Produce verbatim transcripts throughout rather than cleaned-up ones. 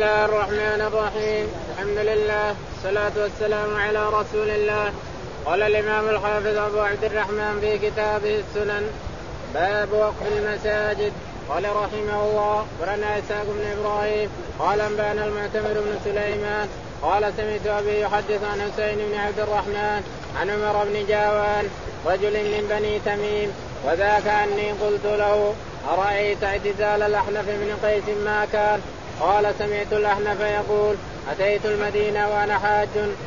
الله الرحمن الرحيم. الحمد لله والصلاة والسلام على رسول الله. قال الإمام الحافظ أبو عبد الرحمن في كتابه السنن باب وقف المساجد. قال رحمه الله ورنا إسحاق بن إبراهيم قال أنبأنا المعتمر بن سليمان قال سمعت أبي يحدث عن حسين بن عبد الرحمن عن عمر بن جاوان رجل من بني تميم وذاك أني قلت له أرأيت اعتزال الأحنف بن قيس ما كان؟ قال سمعت الأحنف يقول أتيت المدينة وأنا حاج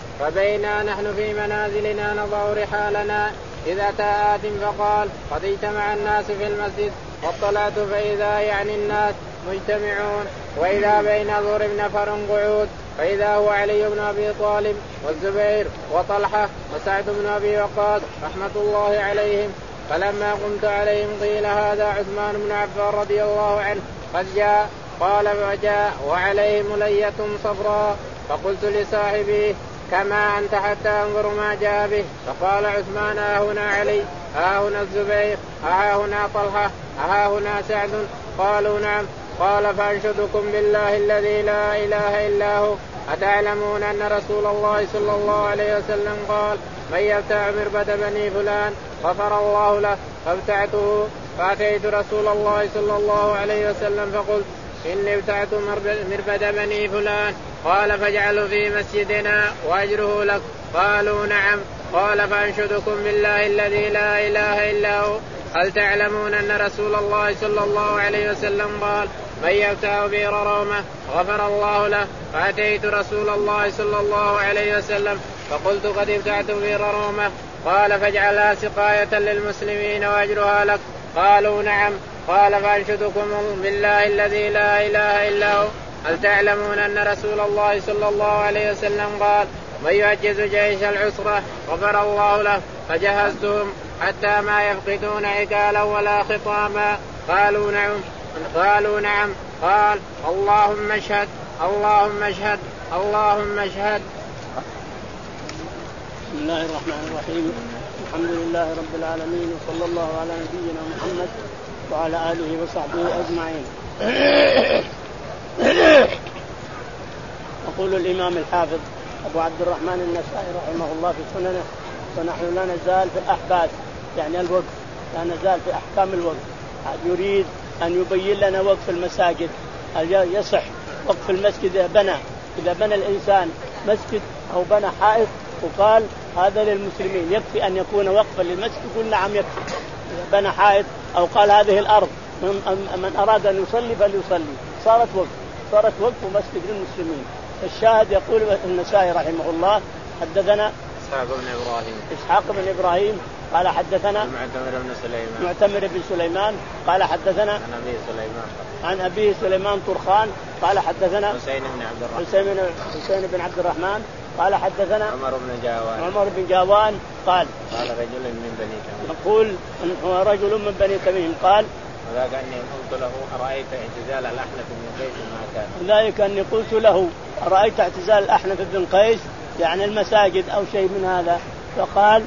فبينا نحن في منازلنا نضع رحالنا إذا أتى آت فقال قد اجتمع الناس في المسجد فاطلعت فإذا يعني الناس مجتمعون وإذا بين ضرب نفر قعود فإذا هو علي بن أبي طالب والزبير وطلحة وسعد بن أبي وقاص رحمة الله عليهم. فلما قمت عليهم قيل هذا عثمان بن عفان رضي الله عنه قد جاء. قال فجاء وعليه ملية صفراء فقلت لصاحبي كما أنت حتى أنظر ما جاء به. فقال عثمان ها هنا علي ها هنا الزبير ها هنا طلحة ها هنا سعد؟ قالوا نعم. قال فأنشدكم بالله الذي لا إله إلا هو أتعلمون أن رسول الله صلى الله عليه وسلم قال من يبتع مربد بني فلان غفر الله له؟ فابتعته فأتيت رسول الله صلى الله عليه وسلم فقلت إني ابتعت مربد بني فلان. قال فاجعلوا في مسجدنا وأجره لك. قالوا نعم. قال فأنشدكم بالله الذي لا إله إلا هو هل تعلمون أن رسول الله صلى الله عليه وسلم قال من يبتع بئر رومة غفر الله له؟ فأتيت رسول الله صلى الله عليه وسلم فقلت قد ابتعت بئر رومة. قال فاجعلها سقاية للمسلمين وأجرها لك. قالوا نعم. قال فأنشدكم بالله الذي لا إله إلا هو هل تعلمون أن رسول الله صلى الله عليه وسلم قال من يعجز جيش العسرة غفر الله له؟ فجهزتهم حتى ما يفقدون عقالا ولا خطاما. قالوا نعم. قالوا نعم. قال اللهم اشهد اللهم اشهد اللهم اشهد. بسم الله الرحمن الرحيم. الحمد لله رب العالمين وصلى الله على نبينا محمد وعلى آله وصحبه أجمعين. يقول الإمام الحافظ أبو عبد الرحمن النسائي رحمه الله في سننه ونحن لا نزال في الأحداث يعني الوقف لا نزال في أحكام الوقف. يريد أن يبين لنا وقف المساجد. يصح وقف المسجد إذا بنى إذا بنى الإنسان مسجد أو بنى حائط وقال هذا للمسلمين يكفي أن يكون وقفا للمسجد يقول نعم يكفي. إذا بنى حائط أو قال هذه الأرض من أراد أن يصلي فليصلي صارت وقف صارت وقف مسجد للمسلمين. الشاهد يقول النسائي رحمه الله حدثنا إسحاق بن إبراهيم إسحاق بن إبراهيم قال حدثنا معتمر بن سليمان معتمر بن سليمان قال حدثنا عن أبي سليمان عن أبيه سليمان طرخان قال حدثنا حسين بن عبد الرحمن حسين حسين بن عبد الرحمن قال حدثنا عمر بن جاوان عمر بن جاوان قال قال رجل من بني تميم يقول هو رجل من بني تميم قال وذاك أني قلت له أرأيت اعتزال الأحنف بن قيس ما كان؟ ذلك أني قلت له أرأيت اعتزال الأحنف بن قيس يعني المساجد أو شيء من هذا. فقال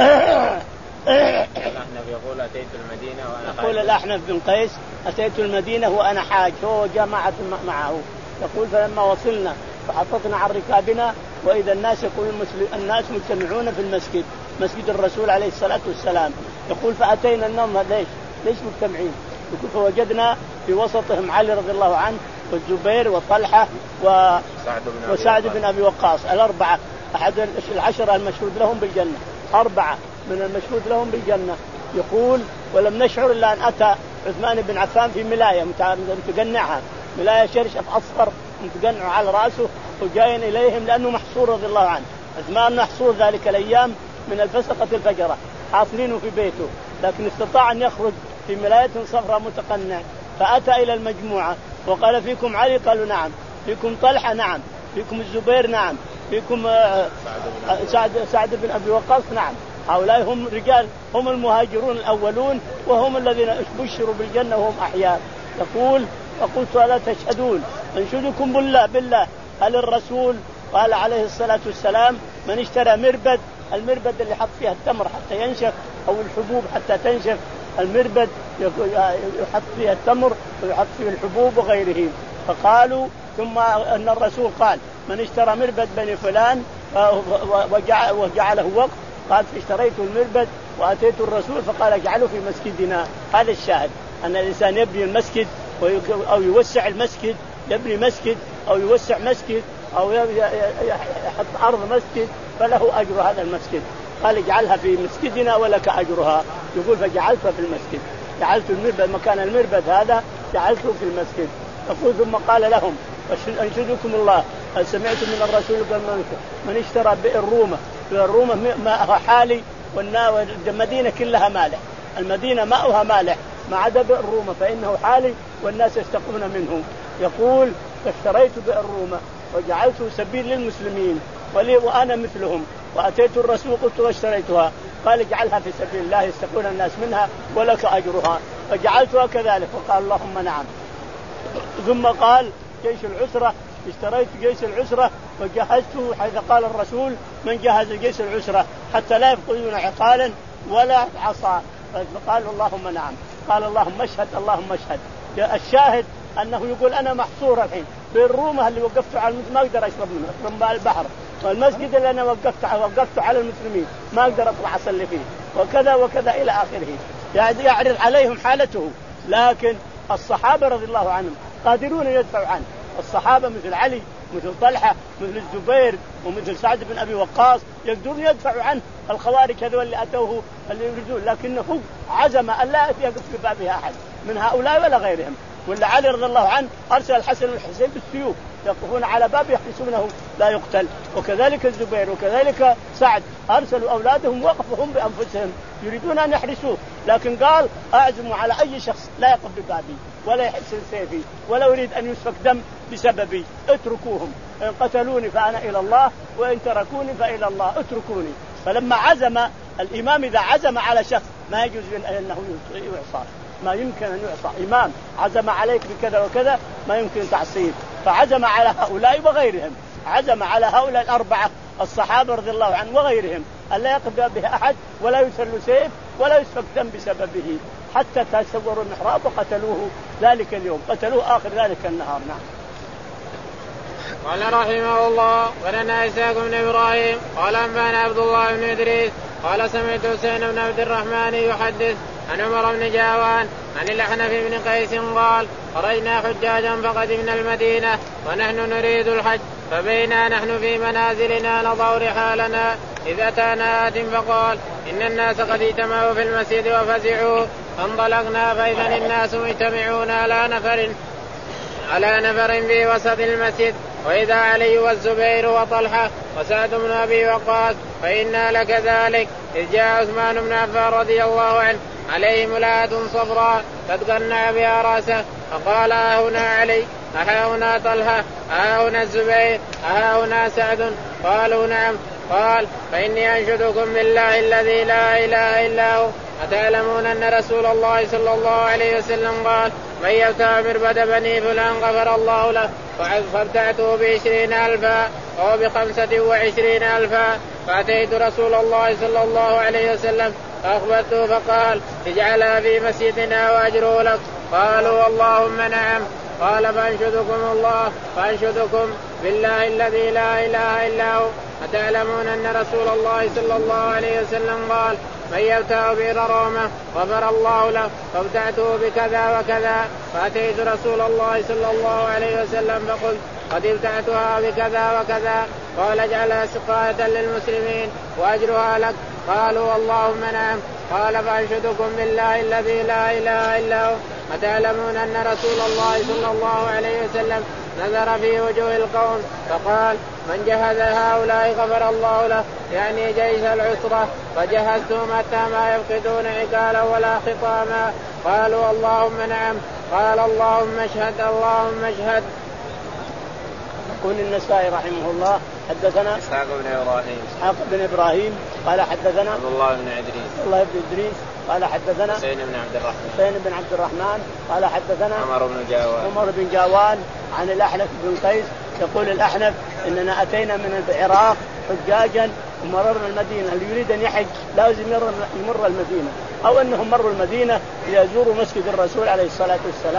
الأحنف يقول أتيت المدينة وأنا حاج. يقول الأحنف بن قيس أتيت المدينة وأنا حاج هو جماعة معه. يقول فلما وصلنا فحطتنا عن ركابنا وإذا الناس يقول المسلم الناس مجتمعون في المسجد مسجد الرسول عليه الصلاة والسلام. يقول فأتينا النوم ليش ليش مجتمعين؟ يقول فوجدنا في وسطهم علي رضي الله عنه والزبير وطلحة و... وسعد بن أبي وقاص الأربعة أحد العشرة المشهود لهم بالجنة أربعة من المشهود لهم بالجنة. يقول ولم نشعر إلا أن أتى عثمان بن عفان في ملاية متقنعها ملاية شرشف أصفر متقنع على رأسه وجاين إليهم لأنه محصور رضي الله عنه. عثمان محصور ذلك الأيام من الفسقة الفجرة حاصرينه في بيته لكن استطاع أن يخرج في ملاية صفراء متقنع. فأتى إلى المجموعة وقال فيكم علي؟ قالوا نعم. فيكم طلحة؟ نعم. فيكم الزبير؟ نعم. فيكم سعد سعد بن أبي وقاص؟ نعم. هؤلاء هم رجال هم المهاجرون الأولون وهم الذين بشروا بالجنة وهم أحياء. يقول فقلت ألا تشهدون أنشدكم بالله بالله هل الرسول قال عليه الصلاة والسلام من اشترى مربد المربد اللي حط فيها التمر حتى ينشف أو الحبوب حتى تنشف المربد يحط فيها التمر ويحط فيه الحبوب وغيره. فقالوا ثم أن الرسول قال من اشترى مربد بني فلان وجعله وقف، قال اشتريت المربد وأتيت الرسول فقال اجعله في مسجدنا. هذا الشاهد أن الإنسان يبني المسجد أو يوسع المسجد، يبني مسجد أو يوسع مسجد أو يحط أرض مسجد فله أجر هذا المسجد. قال اجعلها في مسجدنا ولك أجرها. يقول فجعلتها في المسجد، جعلت المربد مكان المربد هذا جعلته في المسجد. يقول ثم قال لهم أنشدكم الله هل سمعتم من الرسول قال من اشترى بئر رومة، بئر رومة ماءها حالي والمدينة كلها مالح، المدينة ماءها مالح ما عدا بئر رومة فإنه حالي والناس يستقون منه. يقول فاشتريت بئر رومة وجعلته سبيل للمسلمين ولي وأنا مثلهم، وأتيت الرسول قلت واشتريتها قال اجعلها في سبيل الله يستقون الناس منها ولك أجرها، فجعلتها كذلك. وقال اللهم نعم. ثم قال جيش العسرة، اشتريت جيش العسرة وجهزته حيث قال الرسول من جهز جيش العسرة حتى لا يفقدون عقالا ولا عصا، فقال اللهم نعم. قال اللهم اشهد اللهم اشهد. الشاهد أنه يقول أنا محصور الحين بالرومة اللي وقفت على ما أقدر أشرب منه من ماء البحر، والمسجد اللي أنا وقفت وقفت على المسلمين ما أقدر أطلع أصلي فيه، وكذا وكذا إلى آخره. يعني يعرض عليهم حالته. لكن الصحابة رضي الله عنهم قادرون يدفعوا عنه. الصحابة مثل علي مثل طلحة مثل الزبير ومثل سعد بن أبي وقاص يقدرون يدفعوا عنه الخوارج هذول اللي أتوه اللي يريدون، لكنه عزم أن لا يقف ببابها أحد من هؤلاء ولا غيرهم. ولا علي رضي الله عنه أرسل الحسن والحسين بالسيوف يقفون على باب يحرسونه لا يقتل، وكذلك الزبير وكذلك سعد أرسلوا أولادهم وقفهم بأنفسهم يريدون أن يحرسوه، لكن قال أعزم على أي شخص لا يقف ببابي ولا يحسن سيفي ولا أريد أن يسفك دم بسببي، اتركوهم، إن قتلوني فأنا إلى الله وإن تركوني فإلى الله، اتركوني. فلما عزم الإمام إذا عزم على شخص ما يجوز أنه يعصى، ما يمكن أن يعصى. إمام عزم عليك بكذا وكذا ما يمكن تعصيه، فعزم على هؤلاء وغيرهم، عزم على هؤلاء الأربعة الصحابة رضي الله عنهم وغيرهم ألا يقف به أحد ولا يسل سيف ولا يسفك دم بسببه، حتى تصوروا المحراب وقتلوه ذلك اليوم، قتلوه آخر ذلك النهار. نعم. قال رحمه الله ولنا إسحاق بن إبراهيم قال أنبأنا عبد الله بن إدريس قال سمعت حسين بن عبد الرحمن يحدث عن عمر بن جاوان عن الأحنف بن قيس قال خرجنا حجاجا فقدمنا المدينة ونحن نريد الحج، فبينا نحن في منازلنا نضع رحالنا إذ أتانا آت فقال إن الناس قد اجتمعوا في المسجد وفزعوا، فانطلقنا فإذا الناس مجتمعون على نفر على نفر في وسط المسجد، وإذا علي والزبير وطلحة وسعد بن أبي وقاص، فإنا لكذلك إذ جاء عثمان بن عفان رضي الله عنه عليه ملاة صفراء قد قنع بها رأسه، فقال أهنا علي أهنا طلحة أهنا الزبير أهنا سعد؟ قالوا نعم. قال فإني أنشدكم بالله الذي لا إله إلا هو أتعلمون أن رسول الله صلى الله عليه وسلم قال من يبتع مربد بني فلان غفر الله له، فابتعته بعشرين ألفا أو بخمسة وعشرين ألفا، فأتيت رسول الله صلى الله عليه وسلم فأخبرته فقال اجعلها في مسجدنا وأجره لك. قالوا اللهم نعم. قال فأنشدكم الله فأنشدكم بالله الذي لا إله إلا هو أتعلمون أن رسول الله صلى الله عليه وسلم قال من يبتع بئر رومة غفر الله له، فابتعته بكذا وكذا، فأتيت رسول الله صلى الله عليه وسلم فقلت قد ابتعتها بكذا وكذا، قال اجعلها سقاية للمسلمين وأجرها لك. قالوا اللهم نعم. قال فأنشدكم بالله الذي لا إله إلا هو أتعلمون أن رسول الله صلى الله عليه وسلم نظر في وجوه القوم فقال من جهز هؤلاء غفر الله له، يعني جيش العسرة، فجهزتهم حتى ما يفقدون عقالا ولا خطاما. قالوا اللهم نعم. قال اللهم اشهد اللهم اشهد. يقول النسائي رحمه الله حدثنا إسحاق بن إبراهيم إسحاق بن إبراهيم قال حدثنا عبد الله بن إدريس عبد الله بن إدريس قال حدثنا حسين بن عبد الرحمن حسين بن عبد الرحمن قال حدثنا عمر بن جاوان عمر بن جاوان عن الأحنف بن قيس يقول الأحنف إننا أتينا من العراق حجاجا ومررنا المدينة، اللي يريد أن يحج لازم يمر المدينة، أو أنهم مروا المدينة ليزوروا مسجد الرسول عليه الصلاة والسلام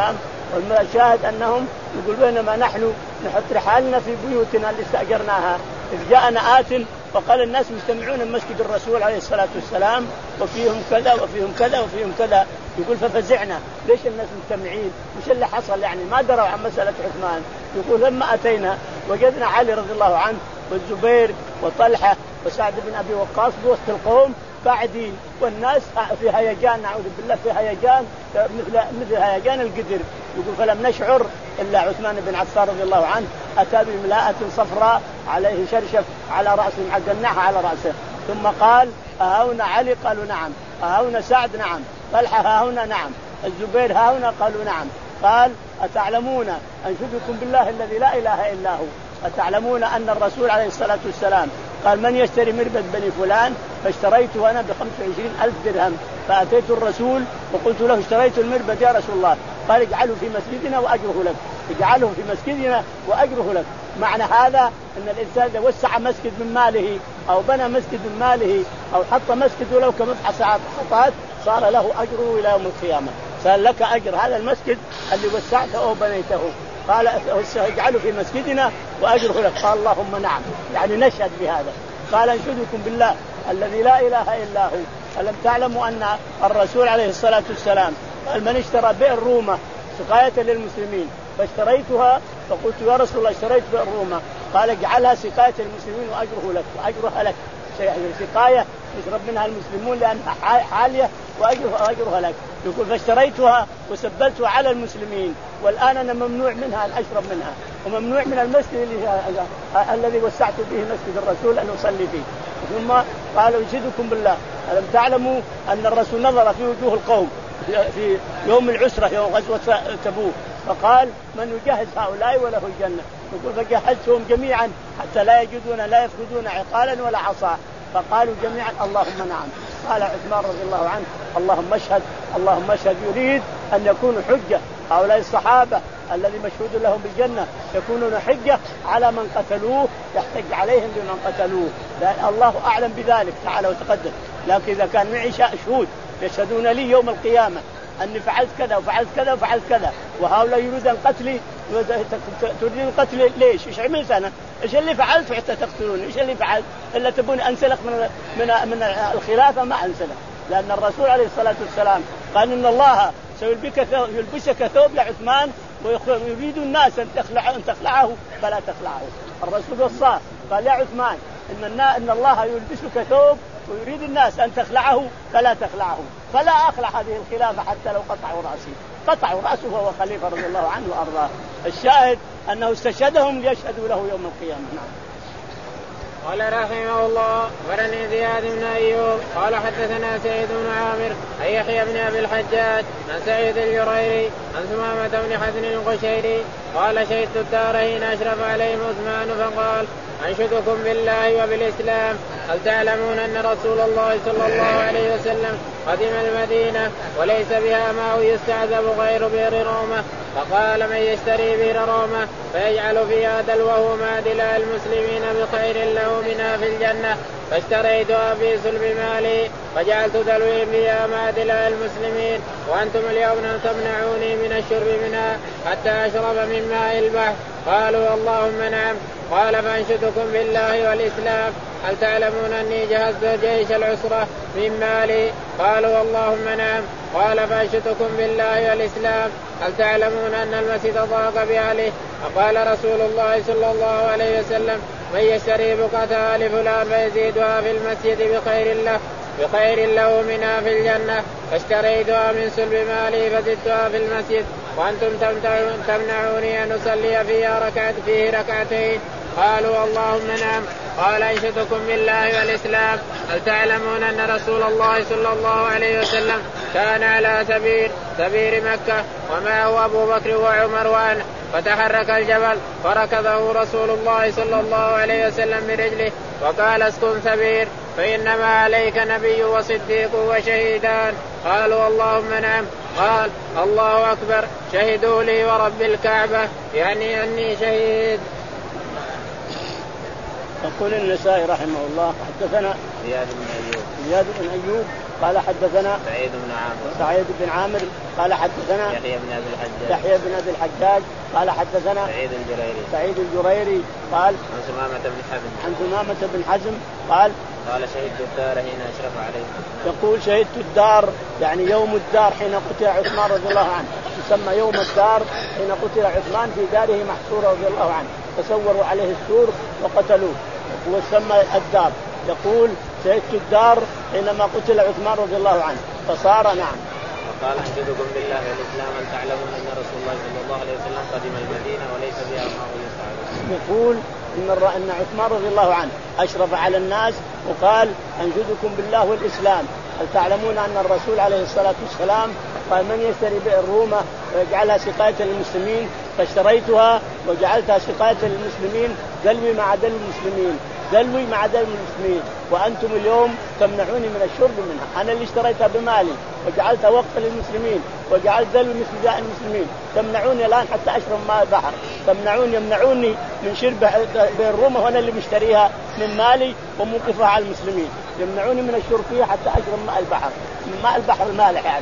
والشاهد أنهم يقول بينما نحن نحط رحالنا في بيوتنا اللي استأجرناها إذ جاءنا آت فقال الناس مجتمعون مسجد الرسول عليه الصلاة والسلام وفيهم كذا وفيهم كذا وفيهم كذا. يقول ففزعنا ليش الناس مجتمعين وش اللي حصل يعني ما دروا عن مسألة عثمان. يقول لما أتينا وجدنا علي رضي الله عنه والزبير وطلحة وسعد بن أبي وقاص بوسط القوم قاعدين والناس في هيجان نعوذ بالله في هيجان مثل مثل هيجان القدر. يقول فلم نشعر إلا عثمان بن عفان رضي الله عنه أتى بملاءة صفراء عليه شرشف على رأسه معجناها على رأسه ثم قال أهونا علي قالوا نعم أهونا سعد نعم طلحة هاهنا نعم الزبير هاهنا قالوا نعم. قال أتعلمون أنشدكم بالله الذي لا إله إلا هو أتعلمون أن الرسول عليه الصلاة والسلام قال من يشتري مربد بني فلان فاشتريته أنا بخمس وعشرين ألف درهم فأتيت الرسول وقلت له اشتريت المربد يا رسول الله قال اجعله في مسجدنا وأجره لك اجعله في مسجدنا وأجره لك. معنى هذا أن الإنسان إذا وسع مسجد من ماله أو بنى مسجد من ماله أو حط مسجد ولو كمفحص حطات صار له أجره إلى يوم القيامة صار لك أجر هذا المسجد اللي وسعته أو بنيته. قال اجعله في مسجدنا وأجره لك قال اللهم نعم يعني نشهد بهذا. قال انشدكم بالله الذي لا إله إلا هو ألم تعلموا أن الرسول عليه الصلاة والسلام قال من اشترى بئر رومة سقاية للمسلمين فاشتريتها فقلت يا رسول الله اشتريت بئر رومة قال اجعلها سقاية للمسلمين وأجره لك وأجرها لك سقاية يشرب منها المسلمون لأنها حالية وأجرها, وأجرها لك. يقول فاشتريتها وسبلتها على المسلمين والآن أنا ممنوع منها أن أشرب منها وممنوع من المسجد اللي الذي وسعت به مسجد الرسول أن أصلي فيه. ثم قالوا انشدكم بالله ألم تعلموا أن الرسول نظر في وجوه القوم في يوم العسرة يوم غزوة تبوك فقال من يجهز هؤلاء وله الجنة. يقول فجهزتهم جميعا حتى لا يجدون لا يفقدون عقالا ولا عصا فقالوا جميعا اللهم نعم. قال عثمان رضي الله عنه اللهم اشهد اللهم اشهد يريد أن يكونوا حجة هؤلاء الصحابة الذي مشهود لهم بالجنة يكونون حجة على من قتلوه يحتج عليهم بمن قتلوه. الله أعلم بذلك تعالى وتقدم. لكن إذا كان معي شهود يشهدون لي يوم القيامة أني فعلت كذا وفعلت كذا وفعلت كذا وهؤلاء يريدون قتلي تريدون قتلي ليش إيش عملت أنا إيش اللي فعلت حتى تقتلوني إيش اللي فعلت إلا تبوني أنسلخ من من من الخلافة ما أنسلخ. لأن الرسول عليه الصلاة والسلام قال إن الله سيلبسك يلبسك ثوب يا عثمان ويريد الناس أن تخلع أن تخلعه فلا تخلعه. الرسول وصاه قال يا عثمان إن إن الله يلبسك ثوب ويريد الناس أن تخلعه فلا تخلعه فلا أخلع هذه الخلافة حتى لو قطعوا رأسي قطعوا رأسه وهو خليفة رضي الله عنه وأرضاه. الشاهد أنه استشهدهم ليشهدوا له يوم القيامة. نعم. قال رحمه الله ورني زياد بن أيوب قال حدثنا سعيد بن عامر أي يحيى بن أبي الحجاج عن سعيد الجريري عن ثمامة بن حزن القشيري قال شهدت الدارين أشرف عليهم عثمان فقال أنشدكم بالله وبالإسلام هل تعلمون أن رسول الله صلى الله عليه وسلم قدم المدينة وليس بها ماء يستعذب غير بئر رومة فقال من يشتري بئر رومة فيجعل فيها دلوه معدلا المسلمين بخير له منها في الجنة فاشتريتها في سلب مالي فجعلت دلوي فيها معدلا المسلمين وأنتم اليوم تمنعوني من الشرب منها حتى أشرب من ماء البحر. قالوا اللهم نعم. قال فأنشدكم بالله والإسلام هل تعلمون أني جهزت جيش العسرة من مالي؟ قالوا اللهم نعم. قال فأنشدكم بالله والإسلام هل تعلمون أن المسجد ضاق بأهله؟ فقال رسول الله صلى الله عليه وسلم من يشتري بقعة لفلان فيزيدها في المسجد بخير له بخير له منها في الجنة فاشتريتها من سلب مالي فزدتها في المسجد وأنتم تمنعوني أن أصلي فيها ركعت فيه ركعتين. قالوا اللهم نعم. قال أنشدكم بالله والإسلام هل تعلمون أن رسول الله صلى الله عليه وسلم كان على سبيل سبيل مكة ومعه أبو بكر وعمر وأنس فتحرك الجبل فركضه رسول الله صلى الله عليه وسلم برجله وقال اسكن سبيل فإنما عليك نبي وصديق وشهيدان. قالوا اللهم نعم. قال الله أكبر شهدوا لي ورب الكعبة يعني أني شهيد. يقول النسائي رحمه الله حدثنا زياد بن أيوب زياد بن أيوب قال حدثنا سعيد بن عامر سعيد بن عامر قال حدثنا يحيى بن ابي الحجاج يحيى بن ابي الحجاج قال حدثنا سعيد الجريري سعيد الجريري قال عن ثمامة بن حزم عن ثمامة بن حزم قال قال شهدت الدار حين اشرف عليه. يقول شهدت الدار يعني يوم الدار حين قتل عثمان رضي الله عنه، يسمى يوم الدار حين قتل عثمان في داره محصورة رضي الله عنه، فسوروا عليه السور وقتلوه وسمى الدار. يقول شهدت الدار حينما قتل عثمان رضي الله عنه فصار نعم. وقال أنشدكم بالله والإسلام أن تعلمون أن رسول الله صلى الله عليه وسلم قدم المدينة وليس بها ماء يسعى. يقول إن أن عثمان رضي الله عنه أشرف على الناس وقال أنشدكم بالله والإسلام هل تعلمون أن الرسول عليه الصلاة والسلام قال من يشتري بئر رومة ويجعلها سقاية للمسلمين فاشتريتها وجعلتها سقاية للمسلمين دلوي مع دلو المسلمين دلوي مع دلو المسلمين وأنتم اليوم تمنعوني من الشرب منها. أنا اللي اشتريتها بمالي وجعلتها وقفا للمسلمين وجعلت دلو مثل المسلمين تمنعوني الآن حتى أشرب ماء البحر، تمنعوني يمنعوني من شرب بئر رومة وأنا اللي مشتريها من مالي وموقفها على المسلمين، يمنعوني من الشرب فيها حتى أشرب ماء البحر من ماء البحر المالح يعني.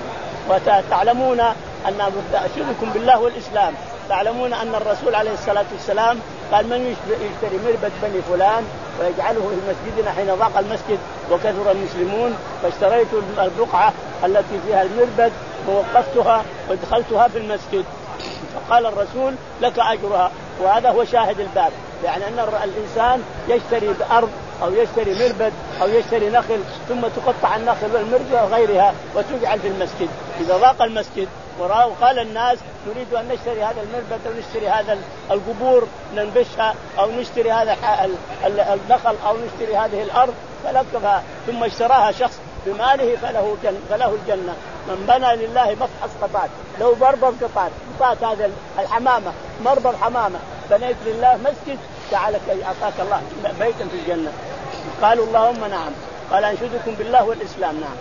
وتعلمون أن أشهدكم بالله والإسلام تعلمون أن الرسول عليه الصلاة والسلام قال من يشتري مربد بني فلان ويجعله في مسجدنا حين ضاق المسجد وكثر المسلمون فاشتريت البقعة التي فيها المربد ووقفتها ودخلتها في المسجد فقال الرسول لك أجرها. وهذا هو شاهد الباب، يعني أن الإنسان يشتري بأرض أو يشتري مربد أو يشتري نخل ثم تقطع النخل والمربد وغيرها وتجعل في المسجد. إذا ضاق المسجد وقال الناس نريد أن نشتري هذا المربد أو نشتري هذا القبور ننبشها أو نشتري هذا النخل أو نشتري هذه الأرض فلكفها ثم اشتراها شخص بماله فله, جن فله الجنة. من بنى لله مفحص قطعت لو مربض قطعت قطعت هذا الحمامة مربض حمامة بنيت لله مسجد جعلك أعطاك الله بيتا في الجنة. قالوا اللهم نعم. قال أنشدكم بالله والإسلام نعم.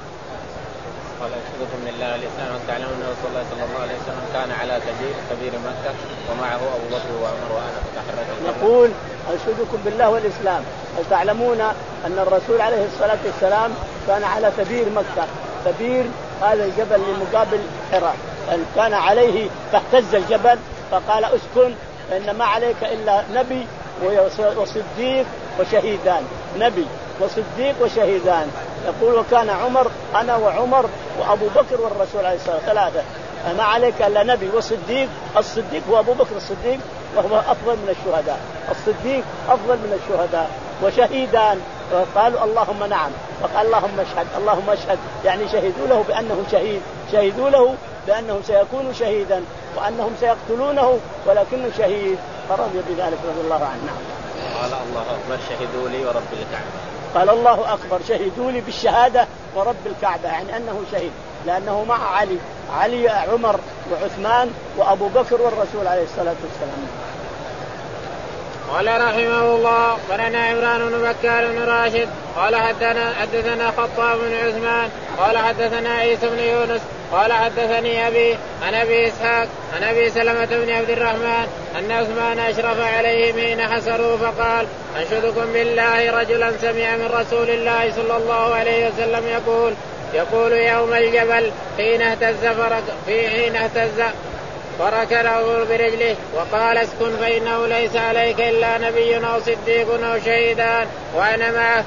قال أشهدكم بالله والإسلام أن تعلمون أن رسول الله صلى الله عليه وسلم كان على كبير كبير مكة ومعه أبو بكر وعمر وأنا فتحرك. يقول أشهدكم بالله والإسلام هل تعلمون أن الرسول عليه الصلاة والسلام كان على كبير مكة. كبير هذا الجبل لمقابل حراء كان عليه فاهتز الجبل فقال اسكن فإن ما عليك إلا نبي وصديق وشهيدان. نبي وصديق وشهيدان. يقول وكان عمر أنا وعمر وأبو بكر والرسول عليه الصلاة والسلام ثلاثة ما عليك إلا نبي وصديق. الصديق هو أبو بكر الصديق وهو أفضل من الشهداء. الصديق أفضل من الشهداء وشهيدان. قالوا اللهم نعم. فقال اللهم اشهد اللهم اشهد يعني شهدوا له بأنه شهيد شهدوا له بأنه سيكون شهيدا وأنهم سيقتلونه ولكنه شهيد فرضي بذلك رضي الله عنه. نعم. قال الله أكبر شهدوا لي ورب الكعبة. قال الله أكبر شهدوا لي بالشهادة ورب الكعبة يعني أنه شهيد لأنه مع علي علي عمر وعثمان وأبو بكر والرسول عليه الصلاة والسلام. قال رحمه الله قرنا عمران بن بكار بن راشد قال حدثنا حدثنا خطاب بن عثمان قال حدثنا عيسى بن يونس قال حدثني أبي عن أبي إسحاق عن أبي سلمة بن عبد الرحمن أن عثمان أشرف عليهم حين حسروا فقال أنشدكم بالله رجلا سمع من رسول الله صلى الله عليه وسلم يقول يقول يوم الجبل حين اهتز فرق في حين اهتز فركله برجله وقال اسكن فإنه ليس عليك إلا نبي أو صديق أو شهيدان وأنا معه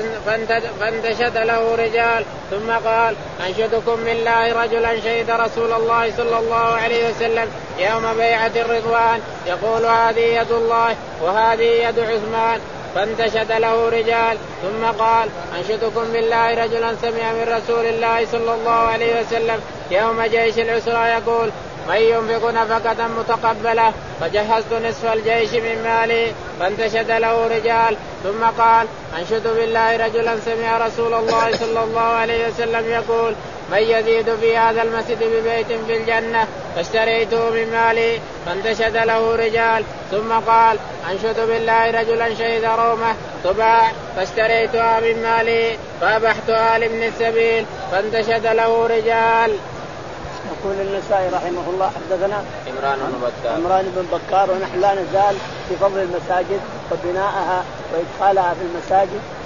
فانتشد له رجال ثم قال أنشدكم بالله رجلا شهد رسول الله صلى الله عليه وسلم يوم بيعة الرضوان يقول هذه يد الله وهذه يد عثمان فانتشد له رجال ثم قال أنشدكم بالله رجلا سمع من رسول الله صلى الله عليه وسلم يوم جيش العسرى يقول من ينفق نفقة متقبلة فجهزت نصف الجيش من مالي فانتشد له رجال ثم قال أنشد بالله رجلا سمع رسول الله صلى الله عليه وسلم يقول من يزيد في هذا المسجد ببيت في الجنة فاشتريته من مالي فانتشد له رجال ثم قال أنشد بالله رجلا شهد رومة تباع فاشتريتها من مالي فأبحتها لابن السبيل فانتشد له رجال. يقول النسائي رحمه الله حدثنا عمران بن بكار عمران بن بكار ونحن لا نزال في فضل المساجد وبنائها وإدخالها في المساجد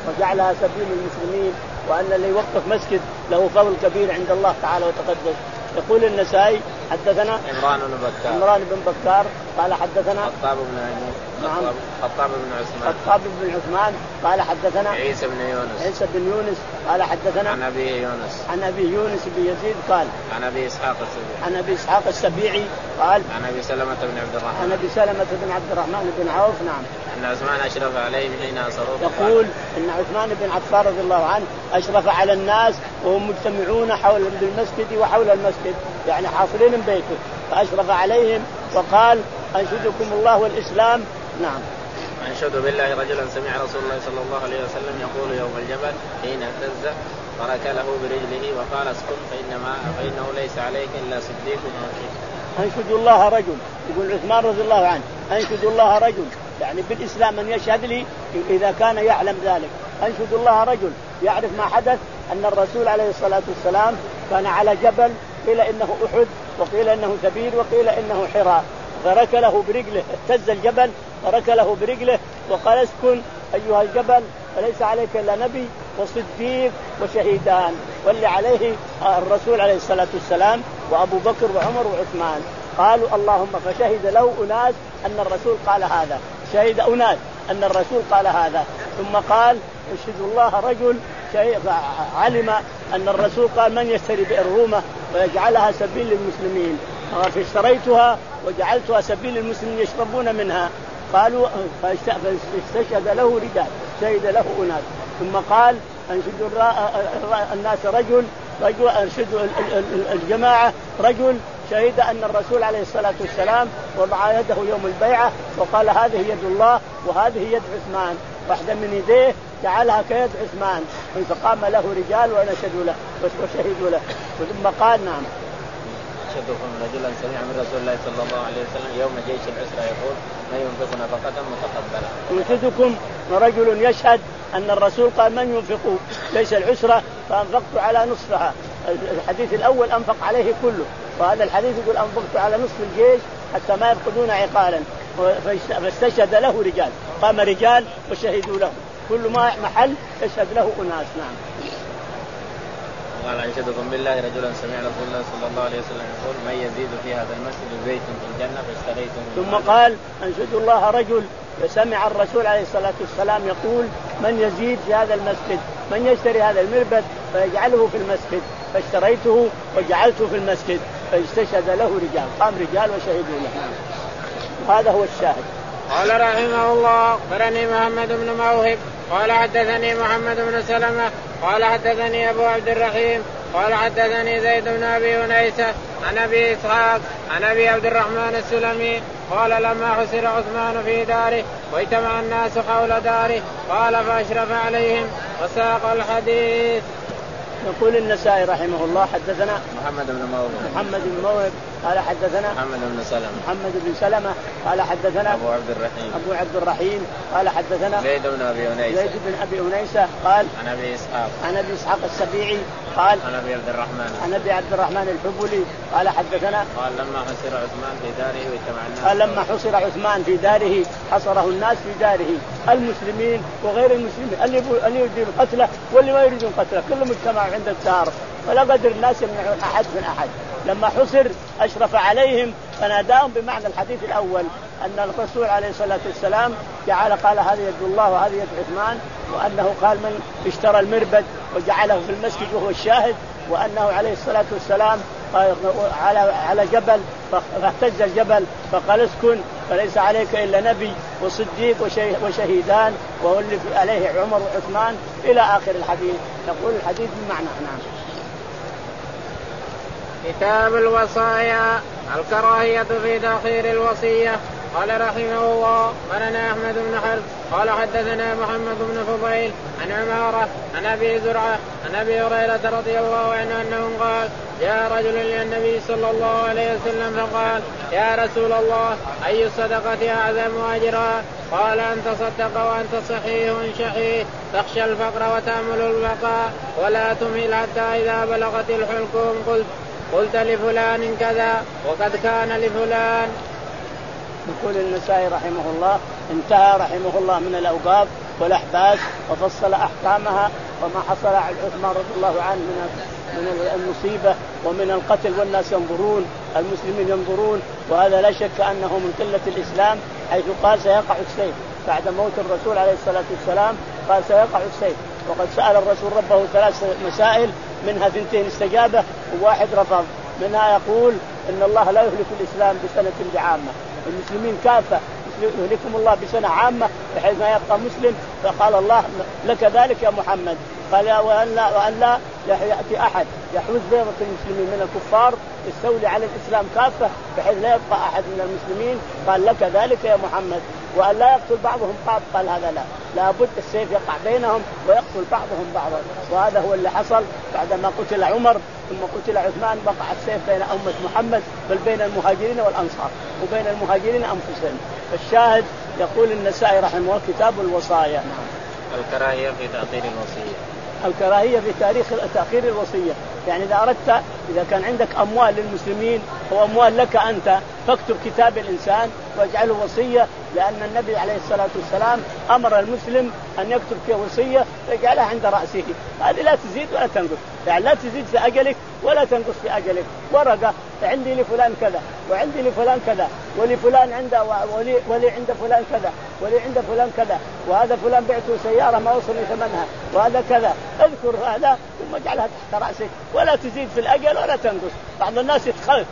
وجعلها سبيل المسلمين، وأن اللي يوقف مسجد له فضل كبير عند الله تعالى وتقدس. يقول النسائي حدثنا عمران بن بكار عمران بن بكار قال حدثنا خطاب بن نعم خطاب بن عثمان خطاب بن عثمان قال حدثنا عيسى بن يونس عيسى بن يونس قال حدثنا عن أبي يونس عن أبي يونس بن يزيد قال عن أبي إسحاق السبيعي عن أبي إسحاق السبيعي قال عن أبي سلمة بن عبد الرحمن عن أبي سلمة بن عبد الرحمن بن عوف نعم أن عثمان أشرف عليهم حين أصروا. يقول إن عثمان بن عفان رضي الله عنه أشرف على الناس وهم مجتمعون حول المسجد وحول المسجد، يعني حاصرين بيته، فأشرف عليهم وقال أنشدكم الله والإسلام. نعم. أنشد بالله رجلا سمع رسول الله صلى الله عليه وسلم يقول يوم الجبل حين اهتز ترك له برجله وقال اسكن فإنما فإنه ليس عليك إلا صديق وشهيد. أنشد الله رجل، يقول عثمان رضي الله عنه أنشد الله رجل، يعني بالإسلام من يشهد لي إذا كان يعلم ذلك. أنشد الله رجل يعرف ما حدث، أن الرسول عليه الصلاة والسلام كان على جبل، قيل إنه أحد وقيل إنه ثبير وقيل إنه حراء، فرك له برجله، اهتز الجبل فرك له برجله وقال اسكن أيها الجبل فليس عليك إلا نبي وصديق وشهيدان، واللي عليه الرسول عليه الصلاة والسلام وأبو بكر وعمر وعثمان. قالوا اللهم، فشهد له أناس أن الرسول قال هذا، شهد أناس أن الرسول قال هذا، ثم قال أشهد الله رجل علم أن الرسول قال من يشتري بئر رومة ويجعلها سبيل للمسلمين، فاشتريتها وجعلتها سبيل للمسلمين يشربون منها. قالوا فاستشهد له رجال، شهد له أناس، ثم قال أنشد الناس رجل رجل أنشد الجماعة رجل شهد أن الرسول عليه الصلاة والسلام وضع يده يوم البيعة وقال هذه يد الله وهذه يد عثمان، واحدة من يديه جعلها كيد عثمان، فقام له رجال ونشدوا له وشهدوا له. ثم قال نعم أنشدكم رجلا سمع من رسول الله صلى الله عليه وسلم يوم جيش العسرى يقول من ينفق نفقة متقبلة. أنشدكم رجل يشهد أن الرسول قال من ينفق جيش العسرى فأنفقت على نصفها. الحديث الأول أنفق عليه كله، وهذا الحديث يقول أنفقت على نصف الجيش حتى ما يفقدون عقالا، فاستشهد له رجال، قام رجال وشهدوا له، كل ما محل يشهد له أناس. نعم. قال أنشدكم بالله رجلا سمع رسول الله صلى الله عليه وسلم يقول من يزيد في هذا المسجد بيت في الجنة فاشتريته. ثم قال أنشد الله رجل سمع الرسول عليه الصلاة والسلام يقول من يزيد في هذا المسجد، من يشتري هذا المربد فيجعله في المسجد، فاشتريته وجعلته في المسجد، فاستشهد له رجال، قام رجال وشهدوا له. هذا هو الشاهد. قال رحمه الله أخبرني محمد بن موهب قال حدثني محمد بن سلمة قال حدثني أبو عبد الرحيم قال حدثني زيد بن أبي أنيسة عن أبي إسحاق عن أبي عبد الرحمن السلمي قال لما حسر عثمان في داره واجتمع الناس حول داره قال فأشرف عليهم وساق الحديث. يقول النسائي رحمه الله حدثنا محمد بن موهب محمد بن موهب قال حدثنا محمد بن سلمة محمد بن سلمة قال حدثنا أبو عبد الرحيم أبو عبد الرحيم قال حدثنا زيد بن أبي أنيسة زيد بن أبي أنيسة قال عن أبي إسحاق عن أبي إسحاق السبيعي قال عن أبي عبد الرحمن عن أبي عبد الرحمن الحبلي قال حدثنا قال لما حصر عثمان في داره واجتمع الناس قال لما حصر عثمان في داره حصره الناس في داره، المسلمين وغير المسلمين، اللي اللي يريدون قتله واللي ما يريدون قتله كلهم اجتمعوا عند الدار، فلا قدر الناس يمنعون أحد من أحد. لما حصر أشرف عليهم فناداهم بمعنى الحديث الأول أن الرسول عليه الصلاة والسلام جعل قال هذه يد الله وهذه يد عثمان، وأنه قال من اشترى المربد وجعله في المسجد وهو الشاهد، وأنه عليه الصلاة والسلام على على جبل فاهتز الجبل فقال اسكن فليس عليك إلا نبي وصديق وشهيدان وهو اللي عليه عمر وعثمان إلى آخر الحديث. يقول الحديث بمعنى. نعم. كتاب الوصايا الكراهية في تأخير الوصية. قال رحمه الله قالنا أحمد بن حرب قال حدثنا محمد بن فضيل عن عمارة عن أبي زرعة عن أبي هريرة رضي الله عنه أنه قال جاء رجل للنبي صلى الله عليه وسلم فقال يا رسول الله أي الصدقة أعظم أجرا؟ قال أن تصدق وأنت صحيح شحيح تخشى الفقر وتأمل البقاء ولا تمهل حتى إذا بلغت الحلقوم قلت قلت لفلان كذا وقد كان لفلان. يقول النسائي رحمه الله انتهى رحمه الله من الأوقاف والأحباس وفصل أحكامها وما حصل على عثمان رضي الله عنه من من المصيبة ومن القتل، والناس ينظرون، المسلمين ينظرون، وهذا لا شك أنه من قلة الإسلام، حيث قال سيقع السيف بعد موت الرسول عليه الصلاة والسلام، قال سيقع السيف. وقد سأل الرسول ربه ثلاث مسائل، منها ثنتين استجابة وواحد رفض. منها يقول إن الله لا يهلك الإسلام بسنة بعامة، المسلمين كافة يهلكهم الله بسنة عامة بحيث ما يبقى مسلم. فقال الله لك ذلك يا محمد، قال وأن لا, وأن لا يأتي أحد يحوز بيضة المسلمين من الكفار يستولي على الإسلام كافة بحيث لا يبقى أحد من المسلمين، قال لك ذلك يا محمد. وأن لا يقتل بعضهم بعض، قال هذا لا، لابد السيف يقع بينهم ويقتل بعضهم بعضا. وهذا هو اللي حصل بعدما قتل عمر ثم قتل عثمان، وقع السيف بين أمة محمد، بل بين المهاجرين والأنصار وبين المهاجرين أنفسهم. فالشاهد يقول النسائي رحمه الله كتاب الوصايا. الكراهية في تأخير الوصية. الكراهية في تاريخ تأخير الوصية، يعني إذا أردت، إذا كان عندك أموال للمسلمين أو أموال لك أنت، فاكتب كتاب الإنسان واجعله وصية، لأن النبي عليه الصلاة والسلام أمر المسلم أن يكتب فيه وصية ويجعلها عند رأسه. هذه لا تزيد ولا تنقص، يعني لا تزيد في أجلك ولا تنقص في أجلك. ورقة عندي لفلان كذا وعندي لفلان كذا ولفلان عنده ولي, ولي عند فلان كذا ولي عند فلان كذا، وهذا فلان بعته سيارة ما وصل لثمنها وهذا كذا، اذكر هذا ثم اجعلها تحت رأسك ولا تزيد في الأجل ولا تنقص. بعض الناس يتخاف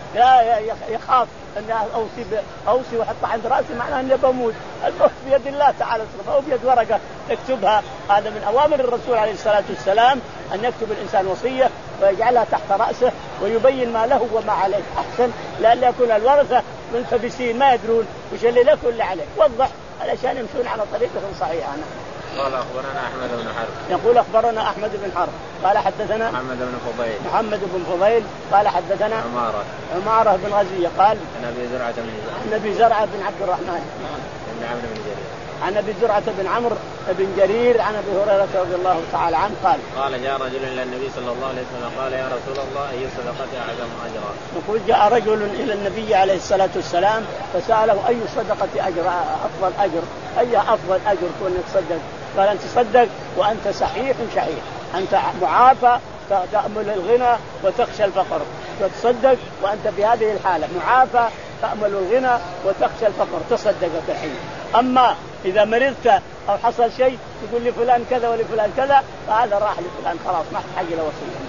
يخاف أن أوصي أوصي وحط عند رأسي معناه أني بموت. الموت بيد الله تعالى أو بيد ورقة تكتبها. هذا من أوامر الرسول عليه الصلاة والسلام أن يكتب الإنسان وصية ويجعلها تحت رأسه ويبين ما له وما عليه، أحسن لأن يكون الورثة منتبسين ما يدرون وش اللي لك واللي عليك. وضح علشان يمشون على طريقة صحيحة. قال أخبرنا أحمد بن حرب. يقول أخبرنا أحمد بن حرب قال حدثنا محمد بن فضيل. محمد بن فضيل قال حدثنا عمارة عمارة بن غزية قال عن أبي زرعة بن عن أبي زرعة بن عبد الرحمن بن عمرو بن جرير عن أبي زرعة بن عمرو بن جرير عن أبي هريرة رضي الله تعالى عنه قال قال جاء رجل إلى النبي صلى الله عليه وسلم قال يا رسول الله أي الصدقة أعظم أجرا. يقول جاء رجل إلى النبي عليه الصلاة والسلام فسأله أي الصدقة أجر أفضل أجر، أي أفضل أجر كون تصدق؟ قال أن تصدق وأنت صحيح شحيح، أنت معافى تأمل الغنى وتخشى الفقر، وتصدق وأنت بهذه الحالة معافى تأمل الغنى وتخشى الفقر، تصدق الحين. أما إذا مرضت أو حصل شيء تقول لي فلان كذا ولفلان كذا، فهذا راح لفلان خلاص ما تحتاج إلى وصية.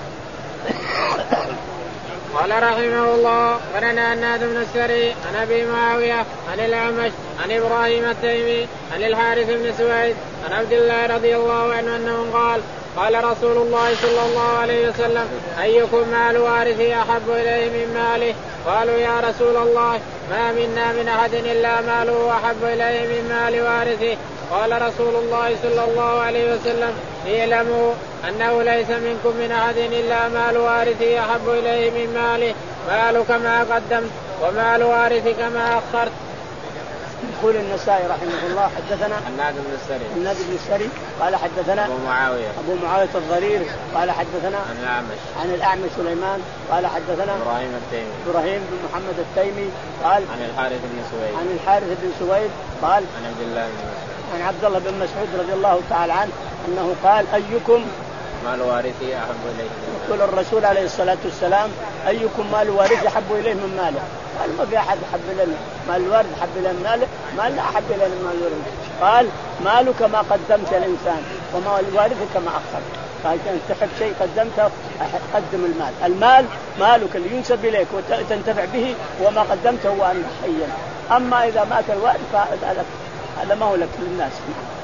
قال رحمه الله ولنا الناد بن السري عن أبي معاوية عن الأعمش عن إبراهيم التيمي عن الحارث بن سويد عن عبد الله رضي الله عنه أنه قال قال رسول الله صلى الله عليه وسلم أيكم مال وارثه أحب إليه من ماله؟ قالوا يا رسول الله ما منا من أحد إلا ماله أحب إليه من مال وارثه. قال رسول الله صلى الله عليه وسلم اعلموا أنه ليس منكم من أحد إلا مال وارثه أحب إليه من ماله، مالك ما قدمت ومال وارثك ما أخرت. يقول النسائي رحمه الله حدثنا الناد بن السري الناد بن السري قال حدثنا أبو معاوية أبو معاوية الضرير قال حدثنا عن الأعمش عن الأعمش سليمان قال حدثنا إبراهيم التيمي إبراهيم بن محمد التيمي قال عن الحارث بن سويد عن الحارث بن سويد قال عن عبد الله بن مسعود عن عبد الله بن مسعود رضي الله تعالى عنه أنه قال أيكم مال وارثه أحب إليه. يقول الرسول عليه الصلاة والسلام أيكم مال وارث أحب إليه من ماله؟ قال ما في أحد أحب إليه مال الوارث أحب إليه من ماله، مال لا أحب إليه من مال الوارث. قال مالك ما قدمت الإنسان ومال وارثك ما أخر. قال تحب شيء قدمته قدم المال، المال مالك اللي ينسب إليك وتنتفع به وما قدمته وأنت حيا. أما إذا مات الوارث هذا ما هو لك للناس.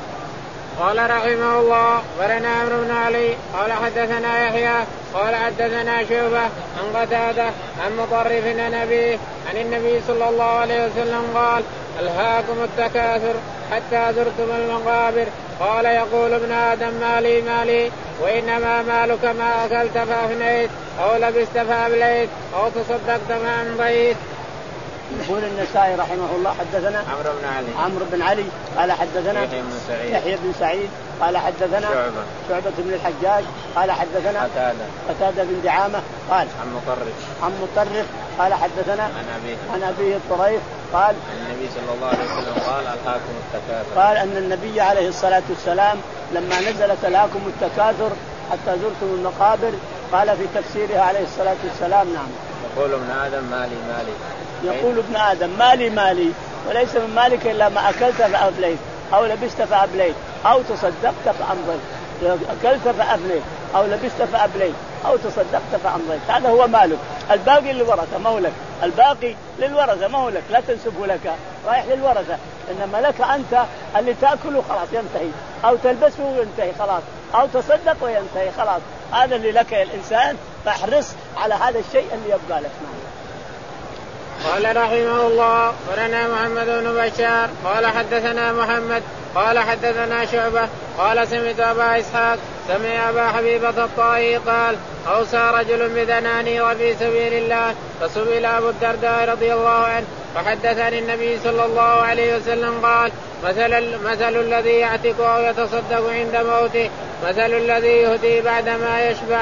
قال رحمه الله ولنا عمرو بن علي قال حدثنا يحيى قال حدثنا شعبة عن قتادة عن مطرف عن أبيه عن النبي صلى الله عليه وسلم قال ألهاكم التكاثر حتى زرتم المقابر. قال يقول ابن آدم مالي مالي وإنما مالك ما أكلت فأفنيت أو لبست فأبليت أو تصدقت فأمضيت. يقول النسائي رحمه الله حدثنا عمرو بن علي عمرو بن علي قال حدثنا يحيى بن سعيد يحيى بن سعيد قال حدثنا شعبة شعبة بن الحجاج قال حدثنا قتادة قتادة بن دعامة قال عن مطرف عن مطرف قال حدثنا عن أبيه عن أبيه الطريف قال النبي صلى الله عليه وسلم قال ألهاكم التكاثر. قال أن النبي عليه الصلاة والسلام لما نزلت ألهاكم التكاثر حتى زرتم المقابر قال في تفسيرها عليه الصلاة والسلام نعم يقول ابن آدم مالي مالي يقول ابن آدم مالي مالي وليس من مالك إلا ما أكلت فأبليت أو لبست فأبليت أو تصدقت فأمضيت. أكلت فأبليت أو لبست فأبليت أو تصدقت فأمضيت هذا هو مالك. الباقي للورثة ما هو لك. الباقي للورثة ما هو لك لا تنسبه لك رايح للورثة. إنما لك أنت اللي تأكله خلاص ينتهي أو تلبسه وينتهي خلاص أو تصدق وينتهي خلاص. هذا اللي لك يا الإنسان فاحرص على هذا الشيء اللي يبقى لك. قال رحمه الله ولنا محمد بن بشار قال حدثنا محمد قال حدثنا شعبة قال سمعت أبا إسحاق سمع أبا حبيبة الطائي قال أوصى رجل بدنانير في سبيل الله فسئل أبو الدرداء رضي الله عنه فحدثني النبي صلى الله عليه وسلم قال مثل, مثل الذي يعتق أو يتصدق عند موته مثل الذي يهدي بعدما يشبع.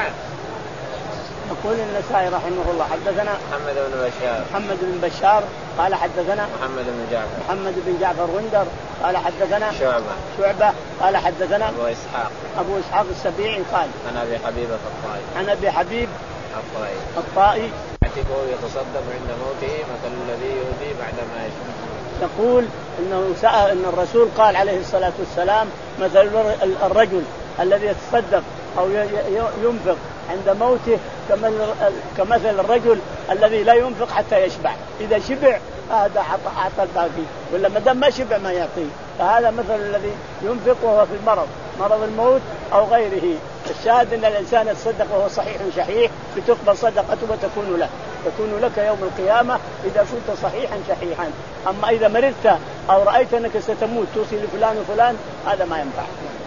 يقول النسائي رحمه الله حدثنا محمد بن بشار محمد بن بشار قال حدثنا محمد بن جعفر محمد بن جعفر غندر قال حدثنا شعبة شعبة قال حدثنا أبو إسحاق أبو إسحاق السبيعي قال عن أبي حبيبة الطائي عن أبي حبيب الطائي الطائي يعتق يتصدق عند موته مثل الذي يهدي بعدما يشبع. يقول إنه سأل إن الرسول قال عليه الصلاة والسلام مثل الرجل الذي يتصدق أو ينفق عند موته كمثل الرجل الذي لا ينفق حتى يشبع. إذا شبع هذا أعطى الباقي ولا ما دام ما شبع ما يعطيه. فهذا مثل الذي ينفق وهو في المرض مرض الموت أو غيره. الشاهد أن الإنسان يتصدق وهو صحيح شحيح بتقبل صدقته وتكون له تكون لك يوم القيامة إذا كنت صحيحا شحيحا. أما إذا مرضت أو رأيت أنك ستموت توصي لفلان وفلان هذا ما ينفع.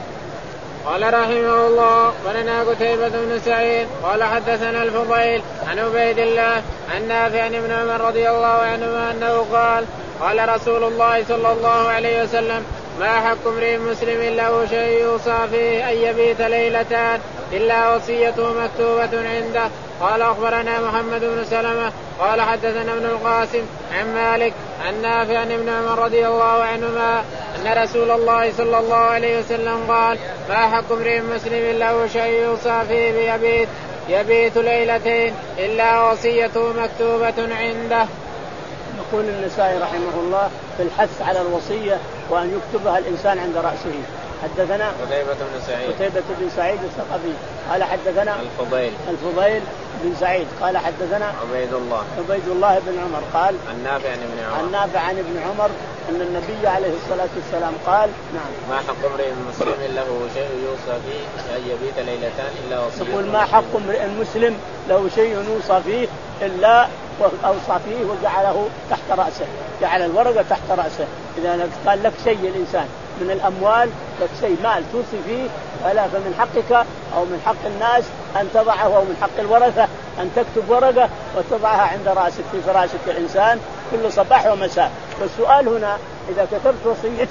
قال رحمه الله ولنا قتيبة بن سعيد قال حدثنا الفضيل عن عبيد الله عن نافع عن ابن عمر رضي الله عنهما أنه قال قال رسول الله صلى الله عليه وسلم ما حق امرئ مسلم له شيء يوصى فيه أن يبيت ليلتان إلا وصيته مكتوبة عنده. قال أخبرنا محمد بن سلمة قال حدثنا ابن القاسم عن مالك عن نافع عن ابن عمر رضي الله عنهما أن رسول الله صلى الله عليه وسلم قال ما حق امرئ مسلم له شيء يوصى فيه بيبيت يبيت ليلتين إلا وصيته مكتوبة عنده. يقول النسائي رحمه الله في الحث على الوصية وأن يكتبها الإنسان عند رأسه. حدثنا قتيبة بن سعيد قتيبة بن سعيد الثقفي قال حدثنا الفضيل الفضيل بن سعيد قال حدثنا عبيد الله عبيد الله بن عمر قال عن نافع عن ابن عمر عن نافع عن ابن عمر أن النبي عليه الصلاة والسلام قال نعم ما حق امرئ مسلم له شيء يوصى فيه أن يبيت ليلتان إلا وصيته. يقول ما حق امرئ مسلم له شيء يوصى فيه إلا أوصى فيه وجعله تحت رأسه جعل الورقة تحت رأسه. إذا قال لك شيء الإنسان من الأموال لك شيء مال توصي فيه فلا فمن حقك أو من حق الناس أن تضعه أو من حق الورثة أن تكتب ورقة وتضعها عند رأسك في فراشك الإنسان كل صباح ومساء. والسؤال هنا إذا كتبت وصية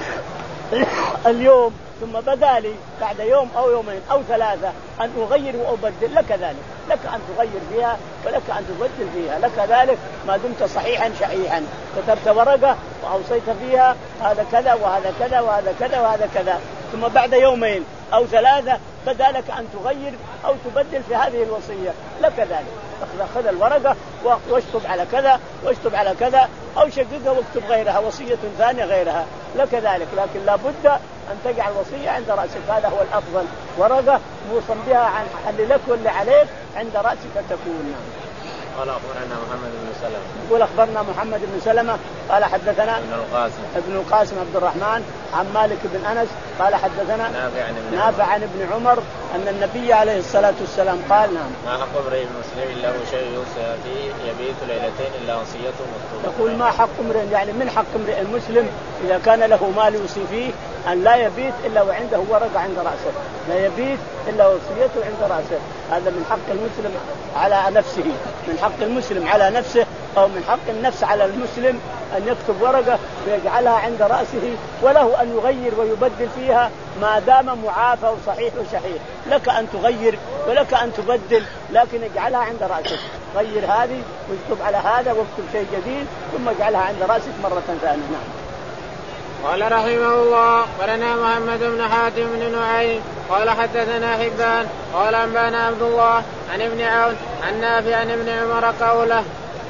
اليوم ثم بدا لي بعد يوم أو يومين أو ثلاثة أن أغير وأبدل لك ذلك لك أن تغير فيها ولك أن تبدل فيها لك ذلك ما دمت صحيحا شحيحا. كتبت ورقة وأوصيت فيها هذا كذا وهذا كذا وهذا كذا وهذا كذا ثم بعد يومين أو ثلاثة بدا لك أن تغير أو تبدل في هذه الوصية لك ذلك. خذ الورقة واشطب على كذا واشطب على كذا أو شققها واكتب غيرها وصية ثانية غيرها لك ذلك. لكن لا بد أن تجعل وصية عند رأسك هذا هو الأفضل. ورقة موصى بها عن اللي لك واللي عليك عند رأسك تكون. قال أخبرنا محمد بن سلمة يقول أخبرنا محمد بن سلمة قال حدثنا ابن القاسم ابن القاسم عبد الرحمن عن مالك بن أنس قال حدثنا نافع عن ابن نافع عن ابن عمر أن النبي عليه الصلاة والسلام قال نعم ما حق امرئ مسلم له شيء يوصى فيه يبيت ليلتين إلا وصيته مكتوبة. يقول ما حق امرئ يعني من حق امرئ المسلم إذا كان له مال يوصي فيه أن لا يبيت إلا وعنده ورقة عند رأسه لا يبيت إلا وصيته عند رأسه. هذا من حق المسلم على نفسه من حق المسلم على نفسه أو من حق النفس على المسلم أن يكتب ورقة ويجعلها عند رأسه، وله أن يغير ويبدل فيها ما دام معافى وصحيح وشحيح. لك أن تغير ولك أن تبدل، لكن اجعلها عند رأسك، غير هذه واكتب على هذا واكتب شيء جديد ثم اجعلها عند رأسك مرة ثانية. نعم. قال رحمه الله قرنا محمد بن حاتم بن نعيم قال حدثنا حبان قال أنبانا عبد الله عن ابن عون عن نافع عن ابن عمر قوله.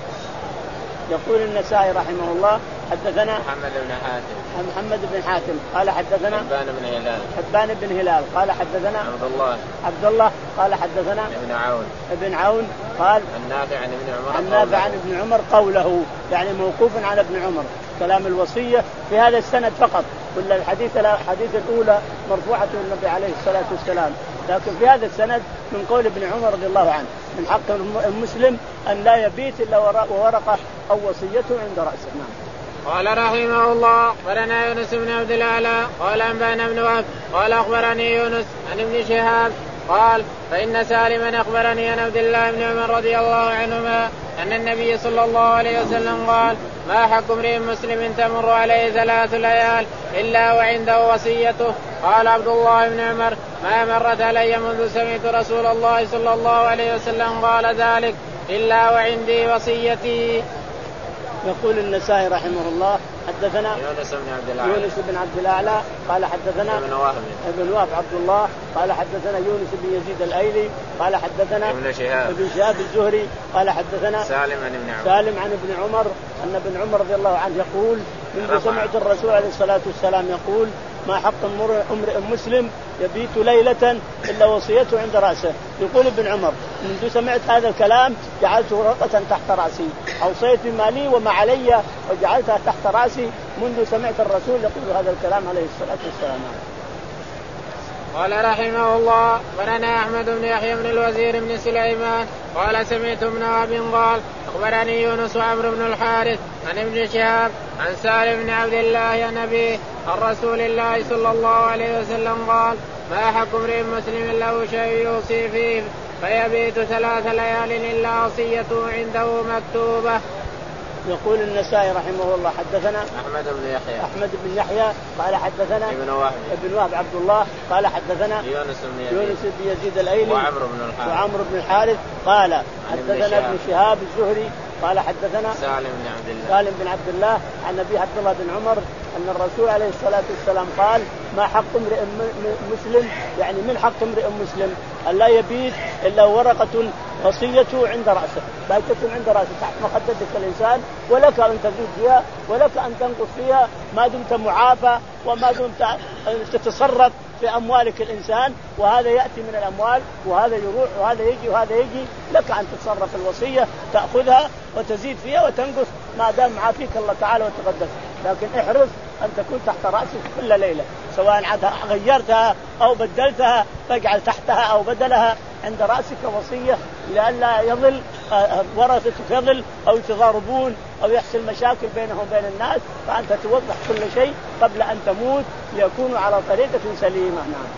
يقول النسائي رحمه الله حدثنا محمد بن حاتم محمد بن حاتم قال حدثنا حبان بن هلال حبان بن هلال قال حدثنا عبد الله عبد الله قال حدثنا ابن عون ابن عون قال النافع عن ابن عمر عن نافع عن ابن عمر قوله، يعني موقوف على ابن عمر. كلام الوصية في هذا السند فقط، كل الحديث الحديث الأولى مرفوعة للنبي عليه الصلاة والسلام، لكن في هذا السند من قول ابن عمر رضي الله عنه من حق المسلم أن لا يبيت إلا ورقة أو وصيته عند رأسه. نعم. قال رحمه الله قرنا يونس بن عبد الأعلى قال أنبانا ابن وهب قال أخبرني يونس عن ابن شهاب قال فإن سالما أخبرني عن عبد الله بن عمر رضي الله عنهما أن النبي صلى الله عليه وسلم قال ما حق امرئ مسلم تمر عليه ثلاث ليال إلا وعنده وصيته. قال عبد الله بن عمر ما مرت علي منذ سمعت رسول الله صلى الله عليه وسلم قال ذلك إلا وعندي وصيتي. يقول النسائي رحمه الله حدثنا يونس بن عبد الأعلى يونس بن عبد الأعلى قال حدثنا ابن وهب ابن وهب عبد الله قال حدثنا يونس بن يزيد الأيلي قال حدثنا ابن شهاب ابن شهاب الزهري قال حدثنا سالم عن ابن عمر سالم عن ابن عمر أن ابن عمر رضي الله عنه يقول منذ سمعت الرسول عليه الصلاة والسلام يقول ما حق امرئ مسلم يبيت ليلة إلا وصيته عند رأسه. يقول ابن عمر منذ سمعت هذا الكلام جعلت ورقة تحت رأسي، أوصيت بما لي وما علي وجعلتها تحت رأسي منذ سمعت الرسول يقول هذا الكلام عليه الصلاة والسلام. قال رحمه الله ولنا أحمد بن يحيى بن الوزير بن سليمان قال سمعت ابن وهب قال أخبرني يونس وعمرو بن الحارث عن ابن شهاب عن سالم بن عبد الله عن أبيه عن رسول الله صلى الله عليه وسلم قال ما حق امرئ مسلم له شيء يوصي فيه فيبيت ثلاث ليال إلا وصيته عنده مكتوبة. يقول النسائي رحمه الله حدثنا أحمد بن يحيى أحمد بن يحيى قال حدثنا ابن وهب ابن وهب عبد الله قال حدثنا يونس بن يزيد, يونس بن يزيد الأيلي وعمرو بن الحارث وعمرو بن الحارث قال حدثنا ابن شهاب الزهري قال حدثنا سالم بن عبد الله سالم بن عبد الله عن أبي عبد الله بن عمر أن الرسول عليه الصلاة والسلام قال ما حق امرئ مسلم، يعني من حق امرئ مسلم أن لا يبيت إلا ورقة وصيته عند رأسه، بايتة عند رأسه تحت مخدتك الإنسان، ولك أن تزيد فيها ولك أن تنقص فيها ما دمت معافى وما دمت تتصرف في أموالك الإنسان، وهذا يأتي من الأموال وهذا يروح وهذا يجي وهذا يجي، لك أن تتصرف الوصية تأخذها وتزيد فيها وتنقص ما دام معافيك الله تعالى وتقدس، لكن احرص أن تكون تحت رأسك كل ليلة سواء غيرتها أو بدلتها فاجعل تحتها أو بدلها عند رأسك وصية لئلا يضل ورثتك يضل أو يتضاربون أو يحصل مشاكل بينهم وبين الناس، فأنت توضح كل شيء قبل أن تموت ليكونوا على طريقة سليمة. نعم.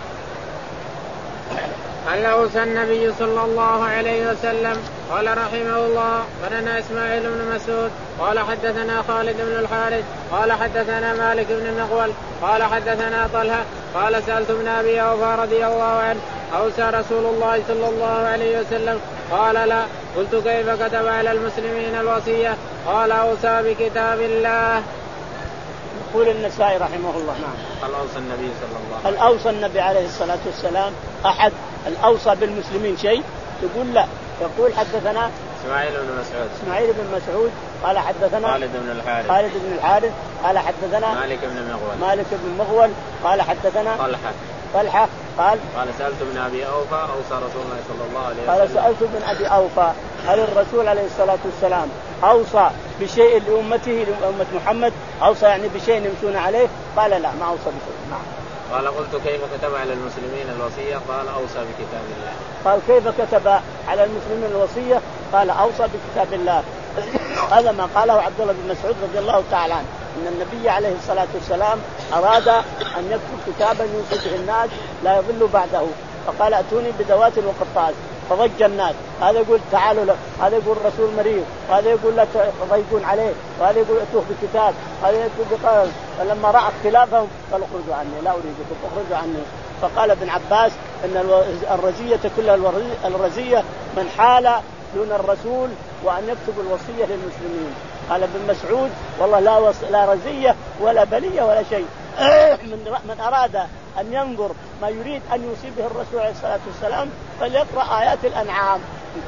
هل أوصى النبي صلى الله عليه وسلم؟ قال رحمه الله ولنا إسماعيل بن مسعود قال حدثنا خالد بن الحارث قال حدثنا مالك بن نغول قال حدثنا طلحة قال سألت ابن أبي أوفى رضي الله عنه أوصى رسول الله صلى الله عليه وسلم؟ قال لا. قلت كيف كتب على المسلمين الوصية؟ قال أوصى بكتاب الله. يقول النسائي رحمه الله نعم. هل أوصى النبي صلى الله عليه وسلم؟ هل أوصى النبي عليه الصلاة والسلام أحد الأوصى بالمسلمين شيء؟ يقول لا. يقول حدثنا إسماعيل بن مسعود إسماعيل بن مسعود قال حدثنا خالد بن الحارث خالد بن الحارث قال حدثنا مالك بن مغول مالك بن مغول قال حدثنا طلحة طلحة قال قال سألت ابن أبي أوفى أوصى رسول الله صلى الله عليه وسلم. قال سألت ابن أبي أوفى هل الرسول عليه الصلاة والسلام أوصى بشيء لأمته لأمة محمد، أوصى يعني بشيء يمشون عليه؟ قال لا ما أوصى بشيء. نعم. قال قلت كيف كتب على المسلمين الوصية؟ قال أوصى بكتاب الله. قال كيف كتب على المسلمين الوصية؟ قال أوصى بكتاب الله. هذا ما قاله عبد الله بن مسعود رضي الله تعالى عنه أن النبي عليه الصلاة والسلام أراد أن يكتب كتابا يوصي به الناس لا يضل بعده، فقال أتوني بدوات وقرطاس فضج الناس، هذا يقول تعالوا له، هذا يقول الرسول مريض، وهذا يقول لا تضيقون عليه، وهذا يقول اتوه بكتاب، هذا يقول بقال. فلما رأى اختلافهم قال اخرجوا عني، لا أريدكم اخرجوا عني. فقال ابن عباس ان الرزية كلها الرزية من حال دون الرسول وأن يكتب الوصية للمسلمين. قال ابن مسعود والله لا, وص... لا رزية ولا بلية ولا شيء. من... من أراد أن ينظر ما يريد أن يوصي به الرسول عليه الصلاة والسلام فليقرأ آيات الأنعام.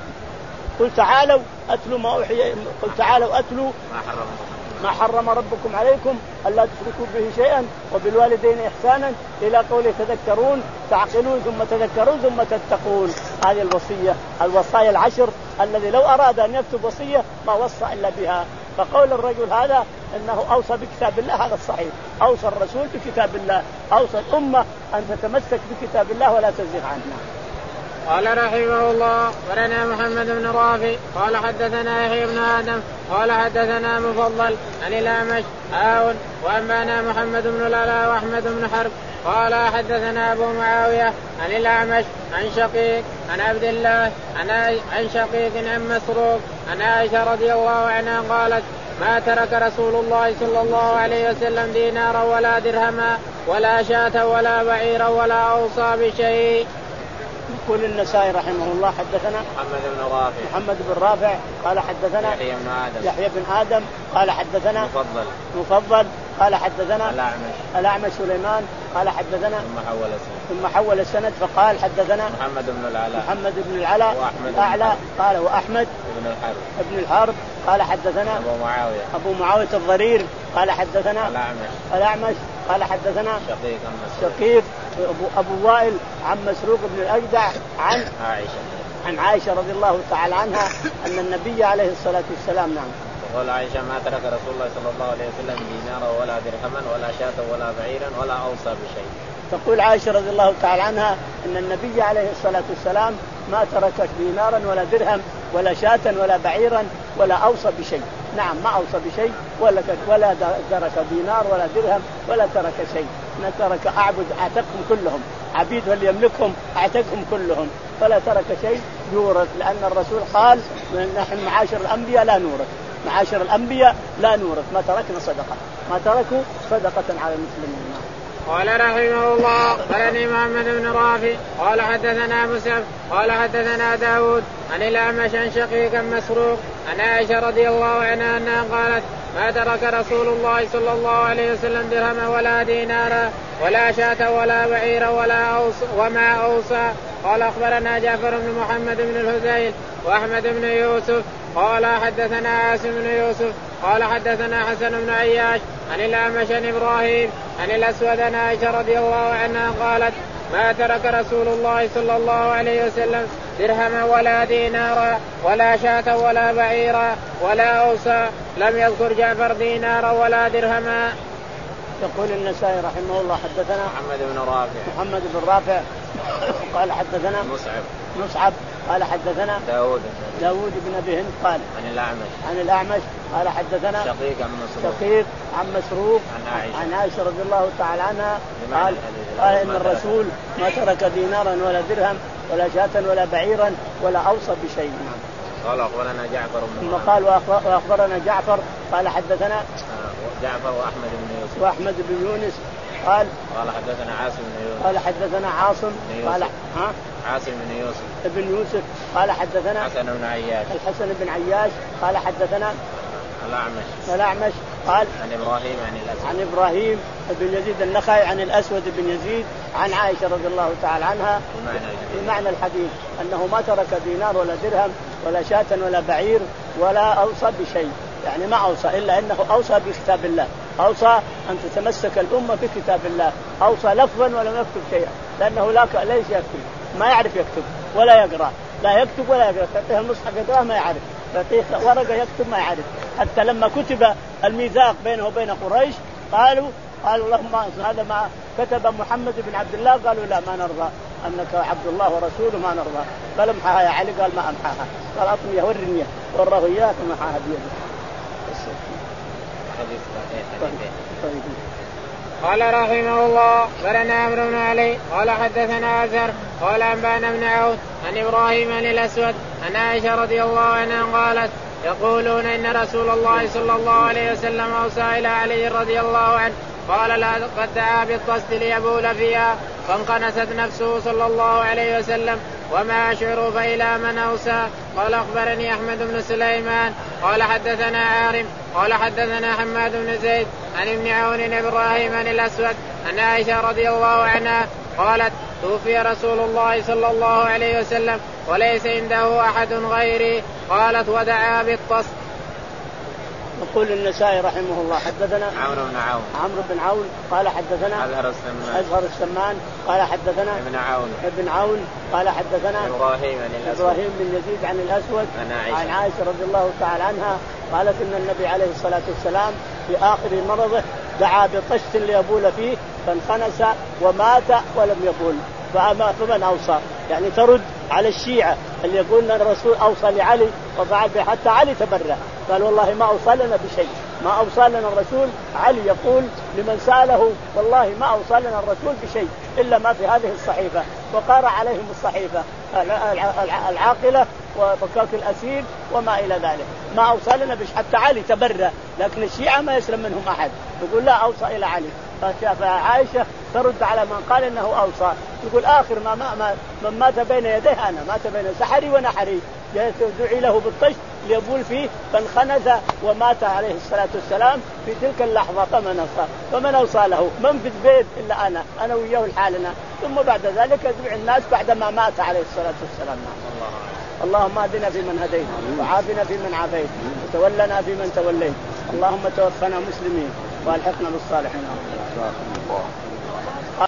قل تعالوا أتلوا ما أوحي، قل تعالوا أتلوا ما حرم ربكم عليكم ألا تشركوا به شيئا وبالوالدين إحسانا إلى قوله تذكرون تعقلون ثم تذكرون ثم تتقون. هذه الوصية الوصايا العشر الذي لو أراد أن يكتب وصية ما وصى إلا بها. فقول الرجل هذا أنه أوصى بكتاب الله هذا الصحيح، أوصى الرسول بكتاب الله، أوصى الأمة أن تتمسك بكتاب الله ولا تزيغ عنه. قال رحمه الله ولنا محمد بن رافع قال حدثنا يحيى بن آدم قال حدثنا مفضل عن الأعمش عون وأنبانا محمد بن العلاء وأحمد بن حرب قال حدثنا أبو معاوية عن الأعمش عن شقيق عن عبد الله عن شقيق عن مسروق عن عائشة رضي الله عنها قالت ما ترك رسول الله صلى الله عليه وسلم دينارا ولا درهما ولا شاة ولا بعيرا ولا أوصى بشيء. يقول النسائي رحمه الله حدثنا محمد بن رافع محمد بن رافع قال حدثنا يحيى بن آدم يحيى بن آدم قال حدثنا مفضل مفضل قال حدثنا الأعمش الأعمش سليمان قال حدثنا ثم حول السند ثم حول السند فقال حدثنا محمد بن العلاء محمد بن العلاء وأحمد الأعلى قال وأحمد بن الحرب ابن الحرب قال حدثنا أبو معاوية أبو معاوية الضرير قال حدثنا الأعمش الأعمش قال حدثنا شقيق شقيق أبو, أبو وائل عن مسروق بن الأجدع عن عائشة عن عائشة رضي الله تعالى عنها أن النبي عليه الصلاة والسلام نعم قال عائشة ما ترك رسول الله صلى الله عليه وسلم دينارا ولا درهما ولا شاة ولا بعيرا ولا أوصى بشيء. تقول عائشة رضي الله تعالى عنها أن النبي عليه الصلاة والسلام ما ترك دينارا ولا درهم ولا شاة ولا بعيرا ولا أوصى بشيء. نعم ما أوصى بشيء ولا ولا ترك دينار ولا درهم ولا ترك شيء. ما ترك أعبد أعتقهم كلهم عبيد واللي يملكهم أعتقهم كلهم فلا ترك شيء يورث لأن الرسول قال نحن معاشر الأنبياء لا نورث معاشر الأنبياء لا نورث ما تركنا صدقة ما تركوا صدقة على المسلمين. قال رحمه الله قال محمد بن رافع قال حدثنا مسعد قال حدثنا داود عن الأعمش عن شقيق مسروق عن عائشة رضي الله عنها أنها قالت ما ترك رسول الله صلى الله عليه وسلم درهما ولا دينارا ولا شاة ولا بعيرا ولا أوصى وما أوصى. قال أخبرنا جعفر بن محمد بن الهذيل وأحمد بن يوسف قال حدثنا عاصم بن يوسف قال حدثنا حسن بن عياش عن الأعمش عن إبراهيم عن الأسود عن عائشة رضي الله عنها قالت ما ترك رسول الله صلى الله عليه وسلم درهما ولا دينارا ولا شاة ولا بعيرا ولا أوصى. لم يذكر جعفر دينارا ولا درهما. يقول النسائي رحمه الله حدثنا محمد بن رافع محمد بن رافع قال حدثنا مصعب مصعب قال حدثنا داود داود بن أبي هند قال عن الأعمش عن الأعمش قال حدثنا شقيق عن مسروق شقيق عن مسروق عن عائشة عن عائشة رضي الله تعالى عنها قال قال إن الرسول ما ترك دينارا ولا درهم ولا شاة ولا بعيرا ولا أوصى بشيء. قال أخبرنا جعفر ثم قال وأخبرنا جعفر قال حدثنا جعفر وأحمد بن يوسف وأحمد بن يونس قال قال حدثنا عاصم بن يوسف قال حدثنا عاصم قال ها عاصم بن يوسف ابن يوسف قال حدثنا حسن بن عياش الحسن بن عياش قال حدثنا الأعمش الأعمش قال عن إبراهيم عن الأسود عن إبراهيم بن يزيد النخعي عن الأسود بن يزيد عن عائشة رضي الله تعالى عنها بمعنى الحديث أنه ما ترك دينار ولا درهم ولا شاة ولا بعير ولا أوصى بشيء يعني ما أوصى إلا أنه أوصى بكتاب الله أوصى أن تتمسك الأمة بكتاب الله أوصى لفظا ولم يكتب شيئا لأنه لا ليس يكتب ما يعرف يكتب ولا يقرأ لا يكتب ولا يقرأ تعطيه المصحف يقرأ ما يعرف تعطيه ورقة يكتب ما يعرف. حتى لما كتب الميثاق بينه وبين قريش قالوا قالوا اللهم هذا ما كتب محمد بن عبد الله قالوا لا ما نرضى أنك عبد الله ورسوله ما نرضى قال امحاها يا علي قال ما أمحاها قال أطمية ورني وراه إياك ومحاها بيده. قال رحمه الله برنا عمرو بن علي قال حدثنا أزهر قال أنبانا بن عوف عن إبراهيم عن الأسود عن عائشة رضي الله عنها قالت يقولون إن رسول الله صلى الله عليه وسلم أوصى إلى علي رضي الله عنه قال لا قد دعا بالطست ليبول فيها فانقنست نفسه صلى الله عليه وسلم وما أشعر فإلى من أوصى. قال أخبرني أحمد بن سليمان قال حدثنا عارم قال حدثنا حماد بن زيد عن ابن عون بن إبراهيم عن الأسود عن عائشة رضي الله عنها قالت توفي رسول الله صلى الله عليه وسلم وليس عنده أحد غيري. قالت ودعا بالطست. يقول النسائي رحمه الله حدثنا عمرو بن عون عمرو بن عون قال حدثنا أزهر السمان أزهر السمان قال حدثنا ابن عون ابن عون قال حدثنا إبراهيم عن إبراهيم بن يزيد عن الأسود عن عائشة. عن عائشة رضي الله تعالى عنها قالت إن النبي عليه الصلاة والسلام في آخر مرضه دعا بطشت ليبول فيه فانخنس ومات ولم يبول. فمن أوصى يعني ترد على الشيعة اللي يقولون أن الرسول أوصى لعلي وفعل به حتى علي تبرأ قال والله ما أوصى لنا بشيء ما أوصى لنا الرسول. علي يقول لمن سأله والله ما أوصى لنا الرسول بشيء إلا ما في هذه الصحيفة وقارع عليهم الصحيفة العاقلة وفكاك الأسير وما إلى ذلك ما أوصى لنا بشيء حتى علي تبرأ. لكن الشيعة ما يسلم منهم أحد يقول لا أوصى إلى علي. فعائشة ترد على من قال إنه أوصى يقول آخر ما, ما, ما من مات بين يديه أنا مات بين سحري ونحري دعي له بالطشت ليبول فيه فانخنث ومات عليه الصلاة والسلام في تلك اللحظة. فمن أوصى فمن أوصى له من في البيت إلا أنا أنا وياه لحالنا. ثم بعد ذلك يدعي الناس بعدما مات عليه الصلاة والسلام. اللهم اهدنا فيمن هديت وعافنا فيمن عافيت وتولنا فيمن توليت. اللهم توفنا مسلمين والحقنا بالصالحين.